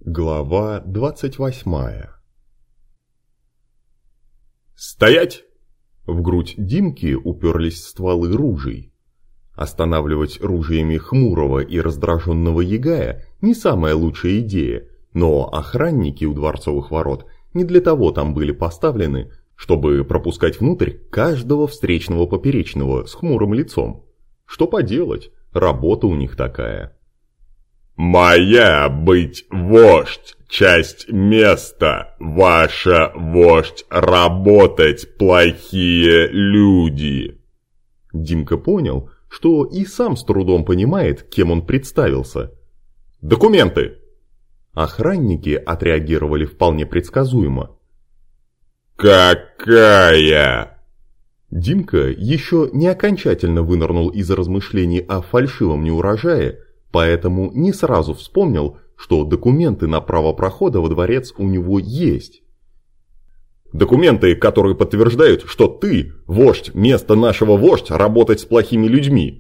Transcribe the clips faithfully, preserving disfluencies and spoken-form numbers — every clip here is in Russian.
Глава двадцать восьмая. «Стоять!» В грудь Димки уперлись стволы ружей. Останавливать ружьями хмурого и раздраженного ягая не самая лучшая идея, но охранники у дворцовых ворот не для того там были поставлены, чтобы пропускать внутрь каждого встречного поперечного с хмурым лицом. Что поделать, работа у них такая. «Моя быть вождь, часть места, ваша вождь работать плохие люди». Димка понял, что и сам с трудом понимает, кем он представился. «Документы!» Охранники отреагировали вполне предсказуемо. «Какая?» Димка еще не окончательно вынырнул из размышлений о фальшивом неурожае, поэтому не сразу вспомнил, что документы на право прохода во дворец у него есть. «Документы, которые подтверждают, что ты, вождь, место нашего вождь, работать с плохими людьми».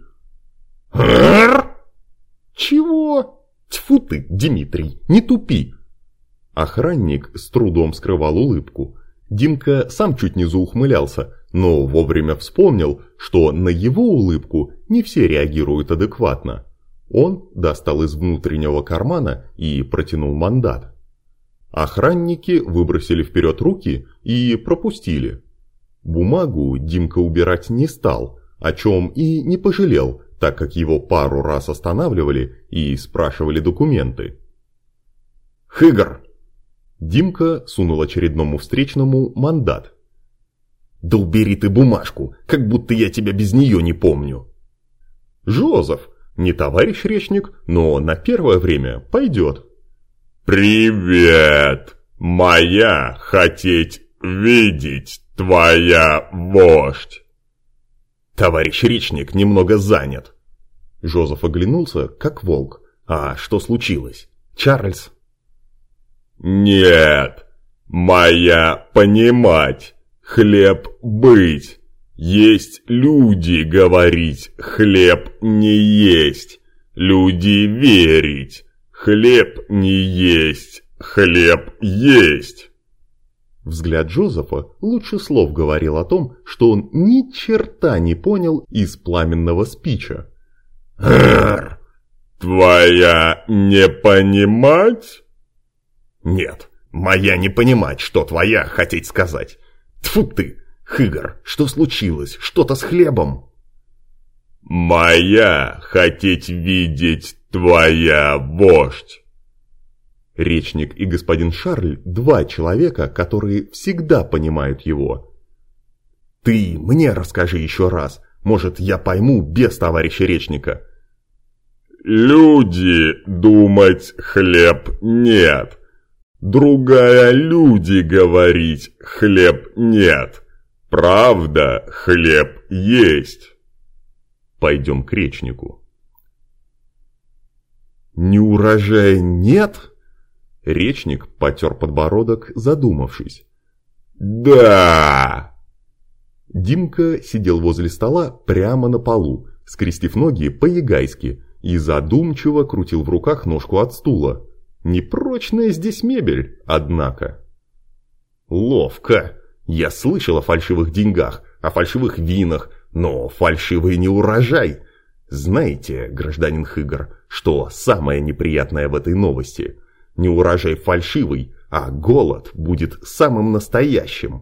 «Чего? Тьфу ты, Дмитрий, не тупи!» Охранник с трудом скрывал улыбку. Димка сам чуть не заухмылялся, но вовремя вспомнил, что на его улыбку не все реагируют адекватно. Он достал из внутреннего кармана и протянул мандат. Охранники выбросили вперед руки и пропустили. Бумагу Димка убирать не стал, о чем и не пожалел, так как его пару раз останавливали и спрашивали документы. «Хыгр!» Димка сунул очередному встречному мандат. «Да убери ты бумажку, как будто я тебя без нее не помню». «Жозеф, не товарищ речник, но на первое время пойдет». «Привет! Моя хотеть видеть твоя вождь!» «Товарищ речник немного занят». Жозеф оглянулся, как волк. «А что случилось? Чарльз?» «Нет, моя понимать, хлеб быть, есть люди говорить, хлеб не есть, люди верить, хлеб не есть, хлеб есть». Взгляд Жозефа лучше слов говорил о том, что он ни черта не понял из пламенного спича. «Рррр! Твоя не понимать?» «Нет, моя не понимать, что твоя хотеть сказать. Тьфу ты, Хыгр, что случилось? Что-то с хлебом?» «Моя хотеть видеть твоя вождь». Речник и господин Шарль – два человека, которые всегда понимают его. «Ты мне расскажи еще раз, может, я пойму без товарища речника». «Люди думать хлеб нет. Другая люди говорить хлеб нет. Правда, хлеб есть». «Пойдем к речнику». «Неурожая нет?» Речник потер подбородок, задумавшись. «Да!» Димка сидел возле стола прямо на полу, скрестив ноги по-ягайски, и задумчиво крутил в руках ножку от стула. Непрочная здесь мебель, однако. «Ловко! Я слышал о фальшивых деньгах, о фальшивых винах, но фальшивый неурожай! Знаете, гражданин Хыгр, что самое неприятное в этой новости? Неурожай фальшивый, а голод будет самым настоящим».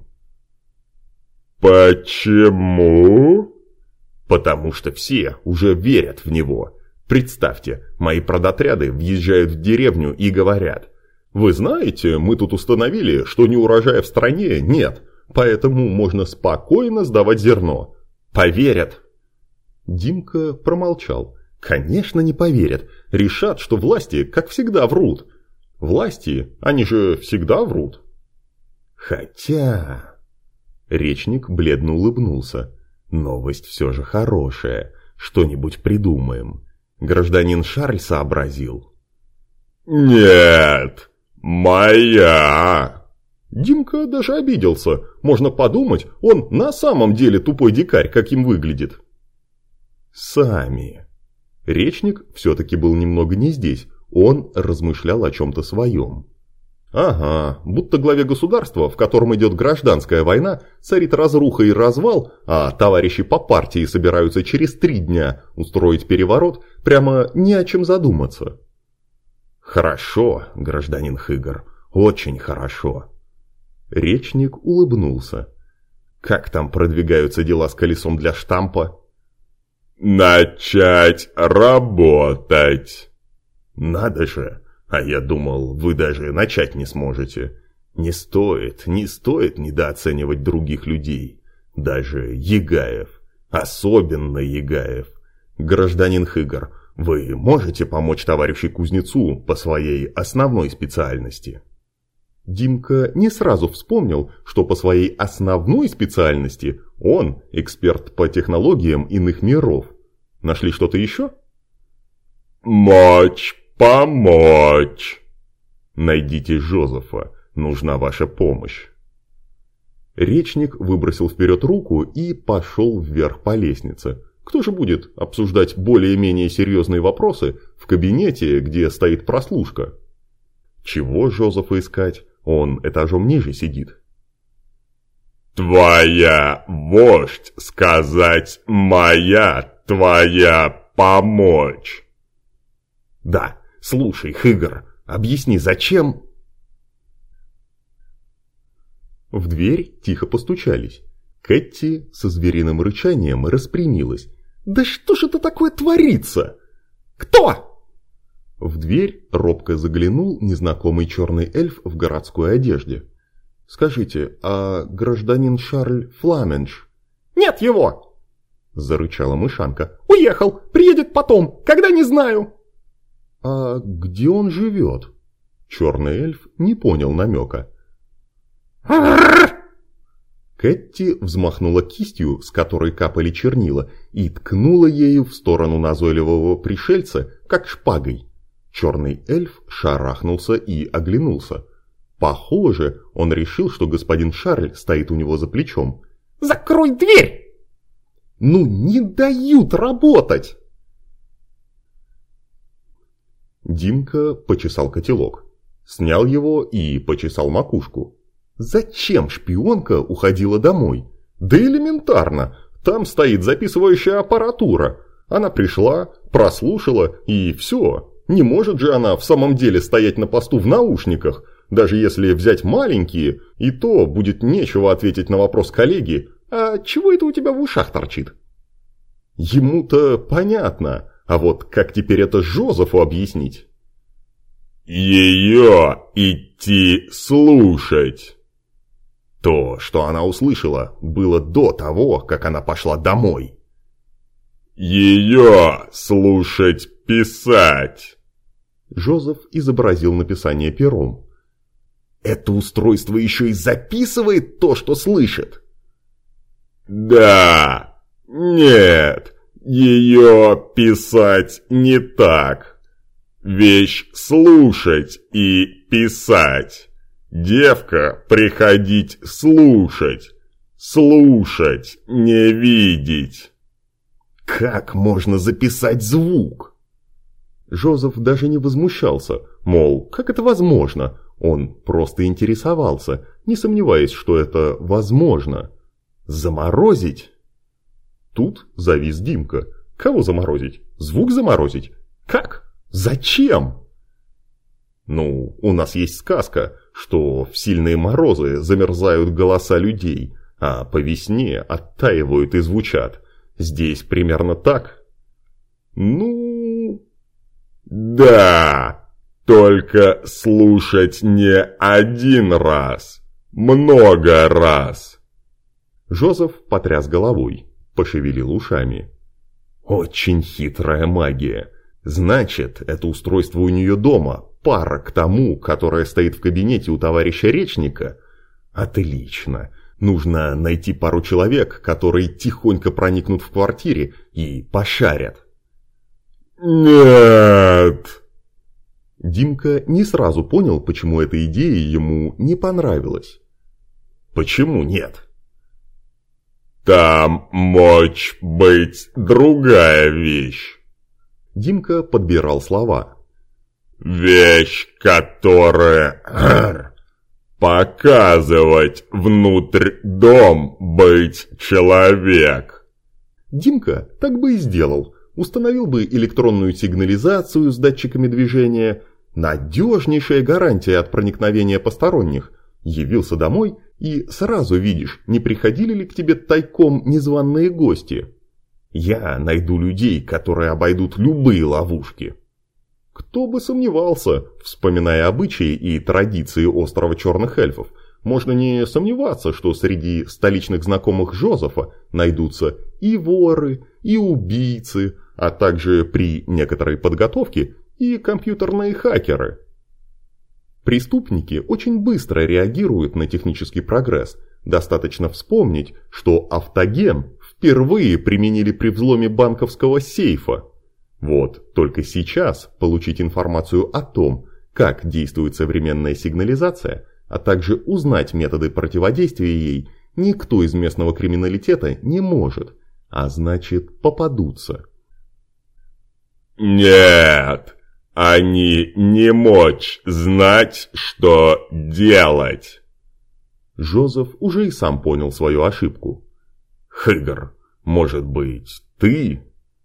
«Почему?» «Потому что все уже верят в него. Представьте, мои продотряды въезжают в деревню и говорят: вы знаете, мы тут установили, что неурожая в стране нет, поэтому можно спокойно сдавать зерно. Поверят?» Димка промолчал. Конечно, не поверят. Решат, что власти, как всегда, врут. Власти, они же всегда врут. Хотя... Речник бледно улыбнулся. Новость все же хорошая. Что-нибудь придумаем. Гражданин Шарль сообразил. «Нет, моя!» Димка даже обиделся. Можно подумать, он на самом деле тупой дикарь, каким выглядит. «Сами». Речник все-таки был немного не здесь. Он размышлял о чем-то своем. Ага, будто главе государства, в котором идет гражданская война, царит разруха и развал, а товарищи по партии собираются через три дня устроить переворот, прямо не о чем задуматься. Хорошо, гражданин Хыгар, очень хорошо. Речник улыбнулся. Как там продвигаются дела с колесом для штампа? Начать работать. Надо же. А я думал, вы даже начать не сможете. Не стоит, не стоит недооценивать других людей. Даже Ягаев. Особенно Ягаев. Гражданин Хыгар, вы можете помочь товарищу Кузнецу по своей основной специальности? Димка не сразу вспомнил, что по своей основной специальности он эксперт по технологиям иных миров. Нашли что-то еще? Мочь. «Помочь!» «Найдите Жозефа, нужна ваша помощь». Речник выбросил вперед руку и пошел вверх по лестнице. Кто же будет обсуждать более-менее серьезные вопросы в кабинете, где стоит прослушка? Чего Жозефа искать? Он этажом ниже сидит. «Твоя вождь сказать моя, твоя помочь!» «Да». «Слушай, Хыгар, объясни, зачем?» В дверь тихо постучались. Кэти со звериным рычанием распрямилась. «Да что же это такое творится? Кто?» В дверь робко заглянул незнакомый черный эльф в городской одежде. «Скажите, а гражданин Шарль Фламенш?» «Нет его!» – зарычала мышанка. «Уехал, приедет потом, когда не знаю!» «А где он живет?» Черный эльф не понял намека. Кэти взмахнула кистью, с которой капали чернила, и ткнула ею в сторону назойливого пришельца, как шпагой. Черный эльф шарахнулся и оглянулся. Похоже, он решил, что господин Шарль стоит у него за плечом. «Закрой дверь!» «Ну не дают работать!» Димка почесал котелок, снял его и почесал макушку. Зачем шпионка уходила домой? Да элементарно, там стоит записывающая аппаратура. Она пришла, прослушала и все. Не может же она в самом деле стоять на посту в наушниках, даже если взять маленькие, и то будет нечего ответить на вопрос коллеги, а чего это у тебя в ушах торчит? Ему-то понятно. А вот как теперь это Жозефу объяснить? Ее идти слушать. То, что она услышала, было до того, как она пошла домой. Ее слушать писать. Жозеф изобразил написание пером. Это устройство еще и записывает то, что слышит? Да, нет. Ее писать не так. Вещь слушать и писать. Девка приходить слушать. Слушать, не видеть. Как можно записать звук? Жозеф даже не возмущался, мол, как это возможно? Он просто интересовался, не сомневаясь, что это возможно. Заморозить? Тут завис Димка. Кого заморозить? Звук заморозить? Как? Зачем? Ну, у нас есть сказка, что в сильные морозы замерзают голоса людей, а по весне оттаивают и звучат. Здесь примерно так. Ну... Да, только слушать не один раз, много раз. Жозеф потряс головой. Пошевелил ушами. Очень хитрая магия. Значит, это устройство у нее дома, пара к тому, которое стоит в кабинете у товарища Речника. Отлично. Нужно найти пару человек, которые тихонько проникнут в квартире и пошарят. Нет. Димка не сразу понял, почему эта идея ему не понравилась. Почему нет? Там мочь быть другая вещь. Димка подбирал слова. Вещь, которая... Показывать внутрь дом быть человек. Димка так бы и сделал. Установил бы электронную сигнализацию с датчиками движения. Надежнейшая гарантия от проникновения посторонних. Явился домой и сразу видишь, не приходили ли к тебе тайком незваные гости. Я найду людей, которые обойдут любые ловушки. Кто бы сомневался, вспоминая обычаи и традиции острова Черных Эльфов, можно не сомневаться, что среди столичных знакомых Жозефа найдутся и воры, и убийцы, а также при некоторой подготовке и компьютерные хакеры. Преступники очень быстро реагируют на технический прогресс. Достаточно вспомнить, что автоген впервые применили при взломе банковского сейфа. Вот, только сейчас получить информацию о том, как действует современная сигнализация, а также узнать методы противодействия ей, никто из местного криминалитета не может, а значит попадутся. Нет, они не мочь знать, что делать. Жозеф уже и сам понял свою ошибку. Хыгр, может быть, ты...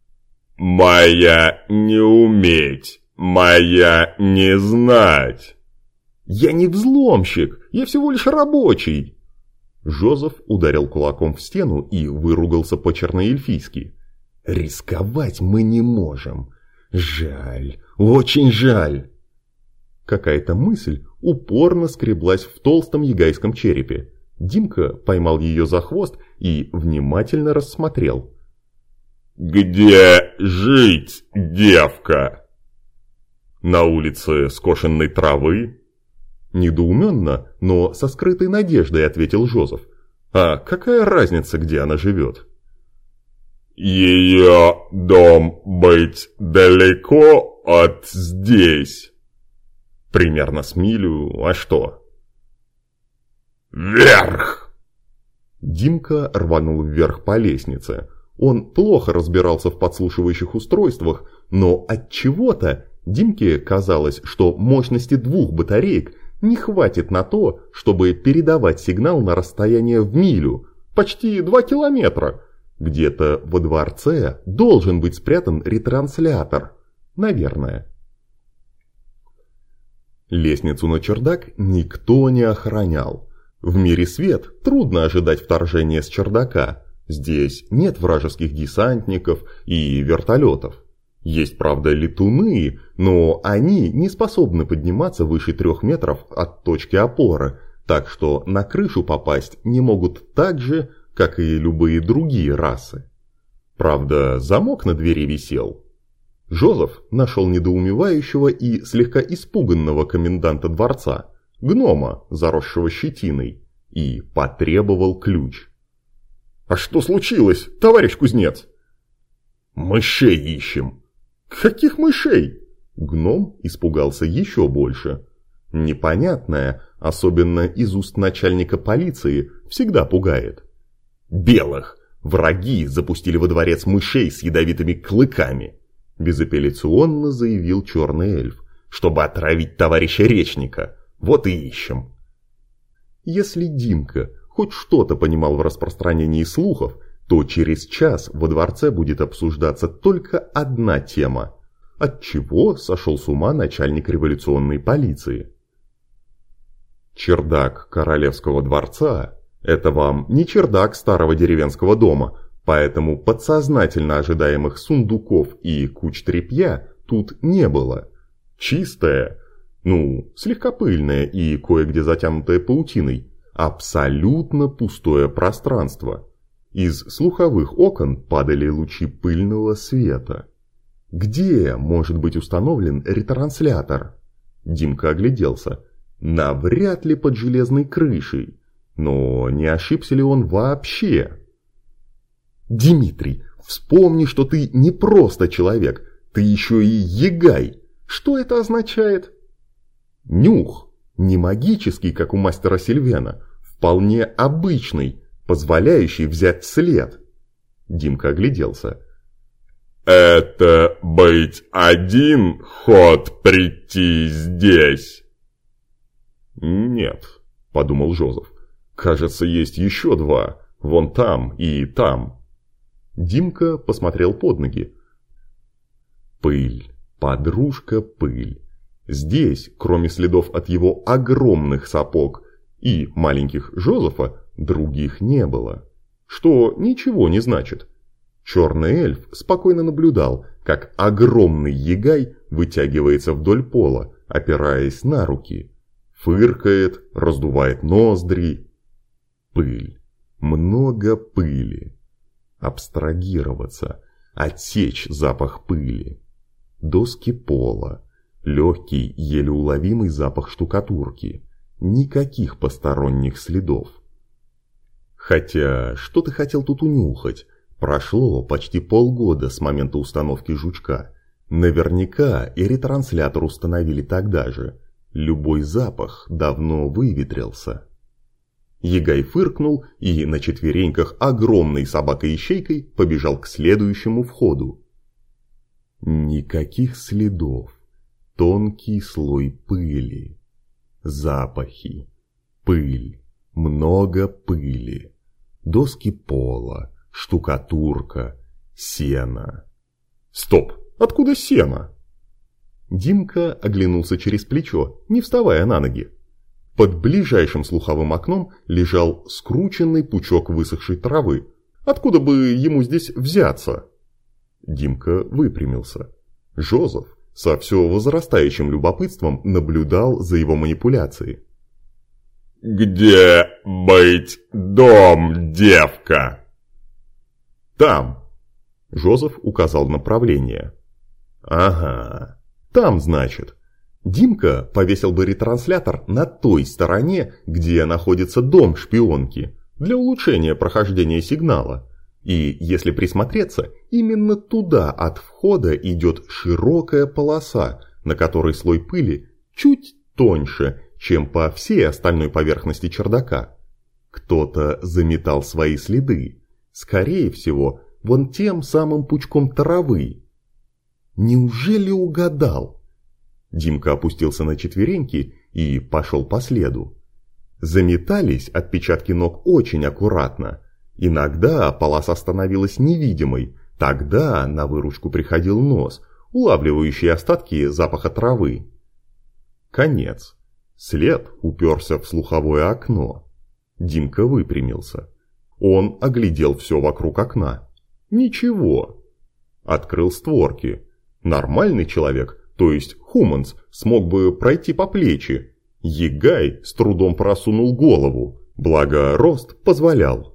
«Моя не уметь, моя не знать». «Я не взломщик, я всего лишь рабочий». Жозеф ударил кулаком в стену и выругался по-черноэльфийски. «Рисковать мы не можем. Жаль, очень жаль». Какая-то мысль упорно скреблась в толстом ягайском черепе. Димка поймал ее за хвост и внимательно рассмотрел. «Где жить, девка?» «На улице скошенной травы?» Недоуменно, но со скрытой надеждой ответил Жозеф. «А какая разница, где она живет?» «Ее дом быть далеко от здесь?» «Примерно с милю, а что?» «Вверх!» Димка рванул вверх по лестнице. Он плохо разбирался в подслушивающих устройствах, но отчего-то Димке казалось, что мощности двух батареек не хватит на то, чтобы передавать сигнал на расстояние в милю, почти два километра. Где-то во дворце должен быть спрятан ретранслятор. Наверное. Лестницу на чердак никто не охранял. В мире свет трудно ожидать вторжения с чердака. Здесь нет вражеских десантников и вертолетов. Есть, правда, летуны, но они не способны подниматься выше трех метров от точки опоры, так что на крышу попасть не могут так же, как и любые другие расы. Правда, замок на двери висел. Жозеф нашел недоумевающего и слегка испуганного коменданта дворца, гнома, заросшего щетиной, и потребовал ключ. «А что случилось, товарищ кузнец?» «Мышей ищем». «Каких мышей?» Гном испугался еще больше. Непонятное, особенно из уст начальника полиции, всегда пугает. «Белых! Враги запустили во дворец мышей с ядовитыми клыками!» Безапелляционно заявил черный эльф. «Чтобы отравить товарища Речника. Вот и ищем». Если Димка хоть что-то понимал в распространении слухов, то через час во дворце будет обсуждаться только одна тема. Отчего сошел с ума начальник революционной полиции? Чердак королевского дворца – это вам не чердак старого деревенского дома, поэтому подсознательно ожидаемых сундуков и куч тряпья тут не было. Чистое, ну, слегка пыльное и кое-где затянутое паутиной, абсолютно пустое пространство. Из слуховых окон падали лучи пыльного света. Где может быть установлен ретранслятор? Димка огляделся. Навряд ли под железной крышей. Но не ошибся ли он вообще? Дмитрий, вспомни, что ты не просто человек, ты еще и ягай. Что это означает? Нюх. Не магический, как у мастера Сильвена, вполне обычный, позволяющий взять след. Димка огляделся. это быть один ход прийти здесь?» «Нет», — подумал Жозеф. «Кажется, есть еще два. Вон там и там». Димка посмотрел под ноги. Пыль, подружка пыль. Здесь, кроме следов от его огромных сапог и маленьких Жозефа, других не было. Что ничего не значит. Черный эльф спокойно наблюдал, как огромный ягай вытягивается вдоль пола, опираясь на руки. Фыркает, раздувает ноздри. Пыль. Много пыли. Абстрагироваться. Отсечь запах пыли. Доски пола. Легкий, еле уловимый запах штукатурки. Никаких посторонних следов. Хотя, что ты хотел тут унюхать? Прошло почти полгода с момента установки жучка. Наверняка и ретранслятор установили тогда же. Любой запах давно выветрился. Ягай фыркнул и на четвереньках огромной собакой-ищейкой побежал к следующему входу. Никаких следов. Тонкий слой пыли. Запахи. Пыль. Много пыли. Доски пола. Штукатурка. Сено. Стоп! Откуда сено? Димка оглянулся через плечо, не вставая на ноги. Под ближайшим слуховым окном лежал скрученный пучок высохшей травы. Откуда бы ему здесь взяться? Димка выпрямился. Жозеф со все возрастающим любопытством наблюдал за его манипуляцией. «Где быть дом, девка?» «Там!» Жозеф указал направление. «Ага, там, значит». Димка повесил бы ретранслятор на той стороне, где находится дом шпионки, для улучшения прохождения сигнала. И если присмотреться, именно туда от входа идет широкая полоса, на которой слой пыли чуть тоньше, чем по всей остальной поверхности чердака. Кто-то заметал свои следы, скорее всего, вон тем самым пучком травы. Неужели угадал? Димка опустился на четвереньки и пошел по следу. Заметались отпечатки ног очень аккуратно. Иногда полоса становилась невидимой, тогда на выручку приходил нос, улавливающий остатки запаха травы. Конец. След уперся в слуховое окно. Димка выпрямился. Он оглядел все вокруг окна. Ничего. Открыл створки. Нормальный человек, то есть Хуманс, смог бы пройти по плечи. Ягай с трудом просунул голову, благо рост позволял.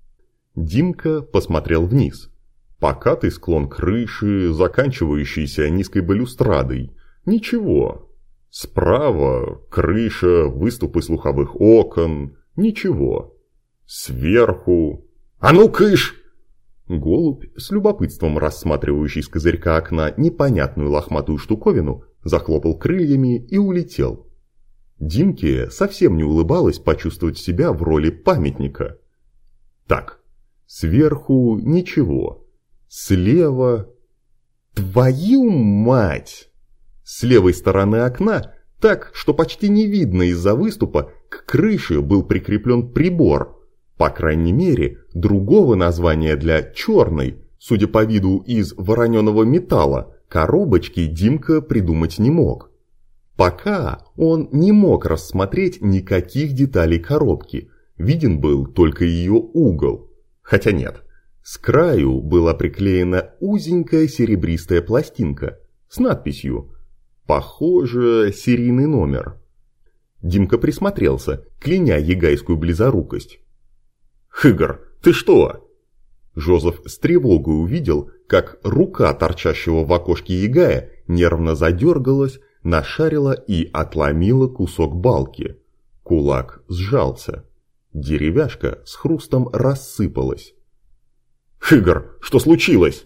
Димка посмотрел вниз. Покатый склон крыши, заканчивающийся низкой балюстрадой. Ничего. Справа крыша, выступы слуховых окон. Ничего. Сверху... «А ну, кыш!» Голубь, с любопытством рассматривающий с козырька окна непонятную лохматую штуковину, захлопал крыльями и улетел. Димке совсем не улыбалось почувствовать себя в роли памятника. Так, сверху ничего. Слева... Твою мать! С левой стороны окна, так, что почти не видно из-за выступа, к крыше был прикреплен прибор. По крайней мере, другого названия для черной, судя по виду из вороненого металла, коробочки Димка придумать не мог. Пока он не мог рассмотреть никаких деталей коробки, виден был только ее угол. Хотя нет, с краю была приклеена узенькая серебристая пластинка с надписью «Похоже, серийный номер». Димка присмотрелся, кляня ягайскую близорукость. «Хыгр, ты что?» Жозеф с тревогой увидел, как рука торчащего в окошке ягая нервно задергалась, нашарила и отломила кусок балки. Кулак сжался. Деревяшка с хрустом рассыпалась. «Хыгр, что случилось?»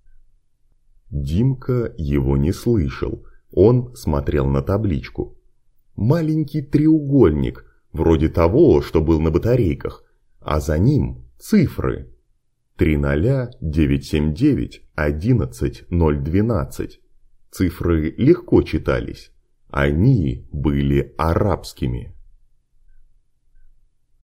Димка его не слышал. Он смотрел на табличку. Маленький треугольник, вроде того, что был на батарейках, а за ним цифры. три ноль девять семь девять одиннадцать ноль двенадцать. Цифры легко читались. Они были арабскими.